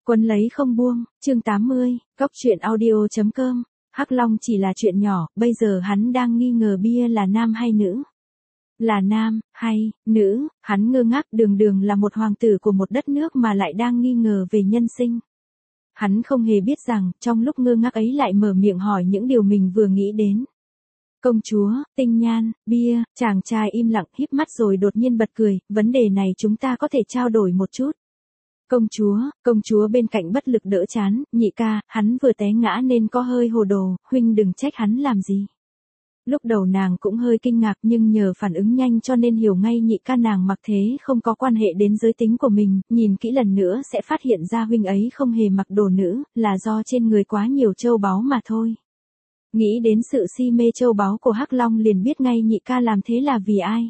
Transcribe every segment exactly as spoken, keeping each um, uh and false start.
Quấn lấy không buông, chương tám mươi, cốc truyện audio chấm com. Hắc Long chỉ là chuyện nhỏ, bây giờ hắn đang nghi ngờ Bia là nam hay nữ. Là nam, hay, nữ, hắn ngơ ngác, đường đường là một hoàng tử của một đất nước mà lại đang nghi ngờ về nhân sinh. Hắn không hề biết rằng, trong lúc ngơ ngác ấy lại mở miệng hỏi những điều mình vừa nghĩ đến. Công chúa, Tinh Nhan, Bia, chàng trai im lặng híp mắt rồi đột nhiên bật cười, vấn đề này chúng ta có thể trao đổi một chút. Công chúa, công chúa bên cạnh bất lực đỡ chán, nhị ca, hắn vừa té ngã nên có hơi hồ đồ, huynh đừng trách hắn làm gì. Lúc đầu nàng cũng hơi kinh ngạc nhưng nhờ phản ứng nhanh cho nên hiểu ngay nhị ca nàng mặc thế không có quan hệ đến giới tính của mình, nhìn kỹ lần nữa sẽ phát hiện ra huynh ấy không hề mặc đồ nữ, là do trên người quá nhiều châu báu mà thôi. Nghĩ đến sự si mê châu báu của Hắc Long liền biết ngay nhị ca làm thế là vì ai.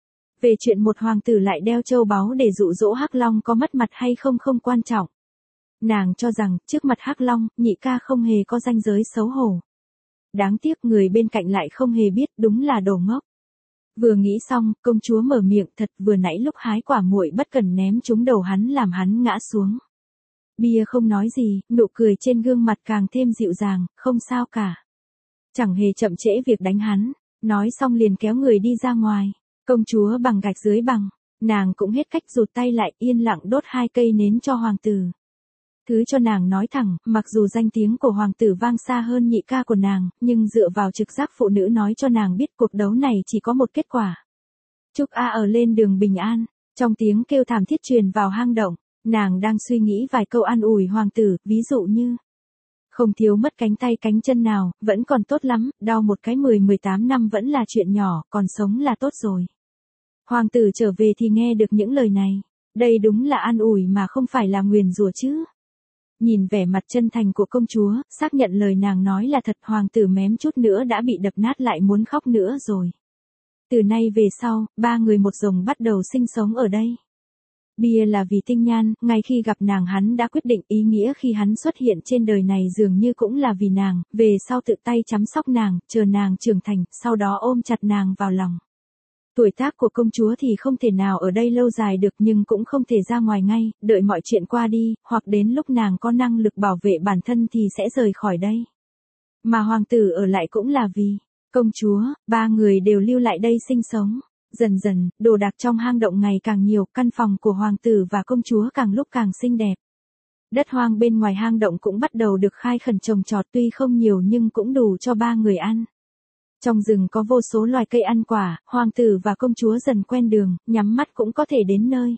Về chuyện một hoàng tử lại đeo châu báu để dụ dỗ Hắc Long có mất mặt hay không không quan trọng. Nàng cho rằng, trước mặt Hắc Long, nhị ca không hề có ranh giới xấu hổ. Đáng tiếc người bên cạnh lại không hề biết, đúng là đồ ngốc. Vừa nghĩ xong, công chúa mở miệng, thật vừa nãy lúc hái quả muội bất cẩn ném trúng đầu hắn làm hắn ngã xuống. Bia không nói gì, nụ cười trên gương mặt càng thêm dịu dàng, không sao cả. Chẳng hề chậm trễ việc đánh hắn, nói xong liền kéo người đi ra ngoài. Công chúa bằng gạch dưới bằng, nàng cũng hết cách rụt tay lại yên lặng đốt hai cây nến cho hoàng tử. Thứ cho nàng nói thẳng, mặc dù danh tiếng của hoàng tử vang xa hơn nhị ca của nàng, nhưng dựa vào trực giác phụ nữ nói cho nàng biết cuộc đấu này chỉ có một kết quả. Chúc A ở lên đường bình an, trong tiếng kêu thảm thiết truyền vào hang động, nàng đang suy nghĩ vài câu an ủi hoàng tử, ví dụ như không thiếu mất cánh tay cánh chân nào, vẫn còn tốt lắm, đau một cái mười mười tám năm vẫn là chuyện nhỏ, còn sống là tốt rồi. Hoàng tử trở về thì nghe được những lời này, đây đúng là an ủi mà không phải là nguyền rủa chứ. Nhìn vẻ mặt chân thành của công chúa, xác nhận lời nàng nói là thật, hoàng tử mém chút nữa đã bị đập nát lại muốn khóc nữa rồi. Từ nay về sau, ba người một rồng bắt đầu sinh sống ở đây. Bia là vì Tinh Nhan, ngay khi gặp nàng hắn đã quyết định ý nghĩa khi hắn xuất hiện trên đời này dường như cũng là vì nàng, về sau tự tay chăm sóc nàng, chờ nàng trưởng thành, sau đó ôm chặt nàng vào lòng. Tuổi tác của công chúa thì không thể nào ở đây lâu dài được nhưng cũng không thể ra ngoài ngay, đợi mọi chuyện qua đi, hoặc đến lúc nàng có năng lực bảo vệ bản thân thì sẽ rời khỏi đây. Mà hoàng tử ở lại cũng là vì công chúa, ba người đều lưu lại đây sinh sống. Dần dần, đồ đạc trong hang động ngày càng nhiều, căn phòng của hoàng tử và công chúa càng lúc càng xinh đẹp. Đất hoang bên ngoài hang động cũng bắt đầu được khai khẩn trồng trọt tuy không nhiều nhưng cũng đủ cho ba người ăn. Trong rừng có vô số loài cây ăn quả, hoàng tử và công chúa dần quen đường, nhắm mắt cũng có thể đến nơi.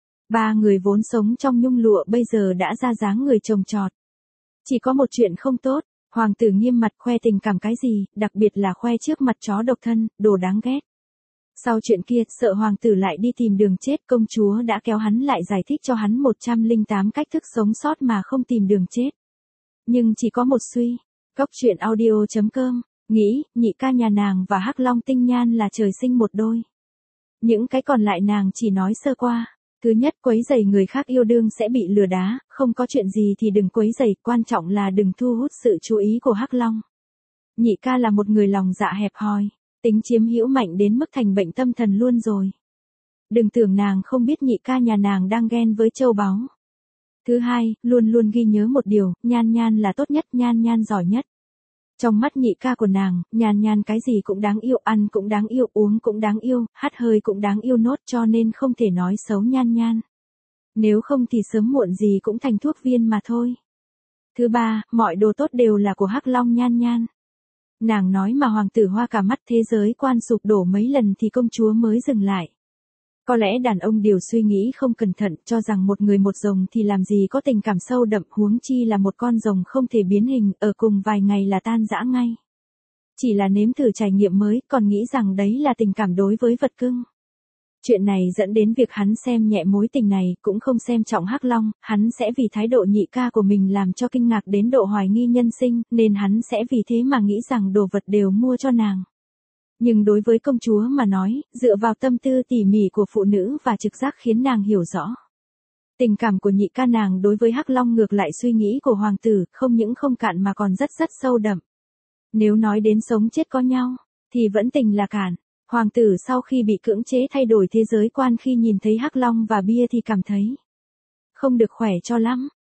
Ba người vốn sống trong nhung lụa bây giờ đã ra dáng người trồng trọt. Chỉ có một chuyện không tốt, hoàng tử nghiêm mặt khoe tình cảm cái gì, đặc biệt là khoe trước mặt chó độc thân, đồ đáng ghét. Sau chuyện kia, sợ hoàng tử lại đi tìm đường chết, công chúa đã kéo hắn lại giải thích cho hắn một trăm lẻ tám cách thức sống sót mà không tìm đường chết. Nhưng chỉ có một suy, cốc truyện audio chấm com, nghĩ, nhị ca nhà nàng và Hắc Long Tinh Nhan là trời sinh một đôi. Những cái còn lại nàng chỉ nói sơ qua. Thứ nhất, quấy rầy người khác yêu đương sẽ bị lừa đá, không có chuyện gì thì đừng quấy rầy, quan trọng là đừng thu hút sự chú ý của Hắc Long. Nhị ca là một người lòng dạ hẹp hòi. Tính chiếm hữu mạnh đến mức thành bệnh tâm thần luôn rồi. Đừng tưởng nàng không biết nhị ca nhà nàng đang ghen với châu báu. Thứ hai, luôn luôn ghi nhớ một điều, Nhan Nhan là tốt nhất, Nhan Nhan giỏi nhất. Trong mắt nhị ca của nàng, Nhan Nhan cái gì cũng đáng yêu, ăn cũng đáng yêu, uống cũng đáng yêu, hát hơi cũng đáng yêu nốt cho nên không thể nói xấu Nhan Nhan. Nếu không thì sớm muộn gì cũng thành thuốc viên mà thôi. Thứ ba, mọi đồ tốt đều là của Hắc Long Nhan Nhan. Nàng nói mà hoàng tử hoa cả mắt, thế giới quan sụp đổ mấy lần thì công chúa mới dừng lại. Có lẽ đàn ông đều suy nghĩ không cẩn thận, cho rằng một người một rồng thì làm gì có tình cảm sâu đậm, huống chi là một con rồng không thể biến hình, ở cùng vài ngày là tan rã ngay. Chỉ là nếm thử trải nghiệm mới, còn nghĩ rằng đấy là tình cảm đối với vật cưng. Chuyện này dẫn đến việc hắn xem nhẹ mối tình này, cũng không xem trọng Hắc Long, hắn sẽ vì thái độ nhị ca của mình làm cho kinh ngạc đến độ hoài nghi nhân sinh, nên hắn sẽ vì thế mà nghĩ rằng đồ vật đều mua cho nàng. Nhưng đối với công chúa mà nói, dựa vào tâm tư tỉ mỉ của phụ nữ và trực giác khiến nàng hiểu rõ. Tình cảm của nhị ca nàng đối với Hắc Long ngược lại suy nghĩ của hoàng tử, không những không cạn mà còn rất rất sâu đậm. Nếu nói đến sống chết có nhau, thì vẫn tình là cạn. Hoàng tử sau khi bị cưỡng chế thay đổi thế giới quan khi nhìn thấy Hắc Long và Bia thì cảm thấy không được khỏe cho lắm.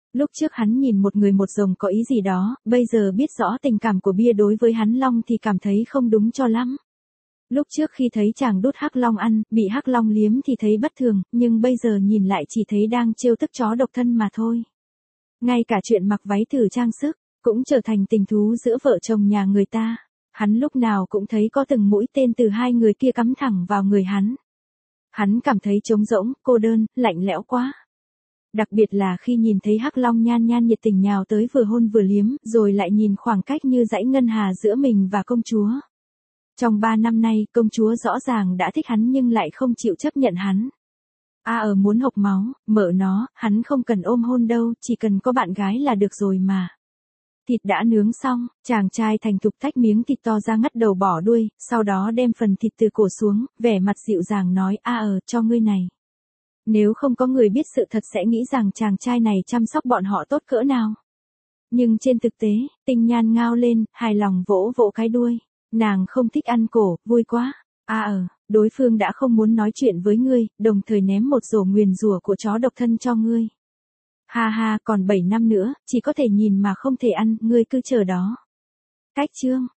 Lúc trước hắn nhìn một người một rồng có ý gì đó, bây giờ biết rõ tình cảm của bia đối với hắn long thì cảm thấy không đúng cho lắm. Lúc trước khi thấy chàng đút hắc long ăn, bị hắc long liếm thì thấy bất thường, nhưng bây giờ nhìn lại chỉ thấy đang trêu tức chó độc thân mà thôi. Ngay cả chuyện mặc váy thử trang sức, cũng trở thành tình thú giữa vợ chồng nhà người ta. Hắn lúc nào cũng thấy có từng mũi tên từ hai người kia cắm thẳng vào người hắn. Hắn cảm thấy trống rỗng, cô đơn, lạnh lẽo quá. Đặc biệt là khi nhìn thấy hắc long nhan nhan nhiệt tình nhào tới vừa hôn vừa liếm, rồi lại nhìn khoảng cách như dãy ngân hà giữa mình và công chúa. Trong ba năm nay, công chúa rõ ràng đã thích hắn nhưng lại không chịu chấp nhận hắn. A ở muốn hộc máu, mợ nó, hắn không cần ôm hôn đâu, chỉ cần có bạn gái là được rồi mà. Thịt đã nướng xong, chàng trai thành thục tách miếng thịt to ra ngắt đầu bỏ đuôi, sau đó đem phần thịt từ cổ xuống, vẻ mặt dịu dàng nói a ở cho ngươi này. Nếu không có người biết sự thật sẽ nghĩ rằng chàng trai này chăm sóc bọn họ tốt cỡ nào. Nhưng trên thực tế, Tinh Nhan ngao lên, hài lòng vỗ vỗ cái đuôi. Nàng không thích ăn cổ, vui quá. A ở, đối phương đã không muốn nói chuyện với ngươi, đồng thời ném một rổ nguyền rủa của chó độc thân cho ngươi. Ha ha, còn bảy năm nữa, chỉ có thể nhìn mà không thể ăn, ngươi cứ chờ đó. Cách chương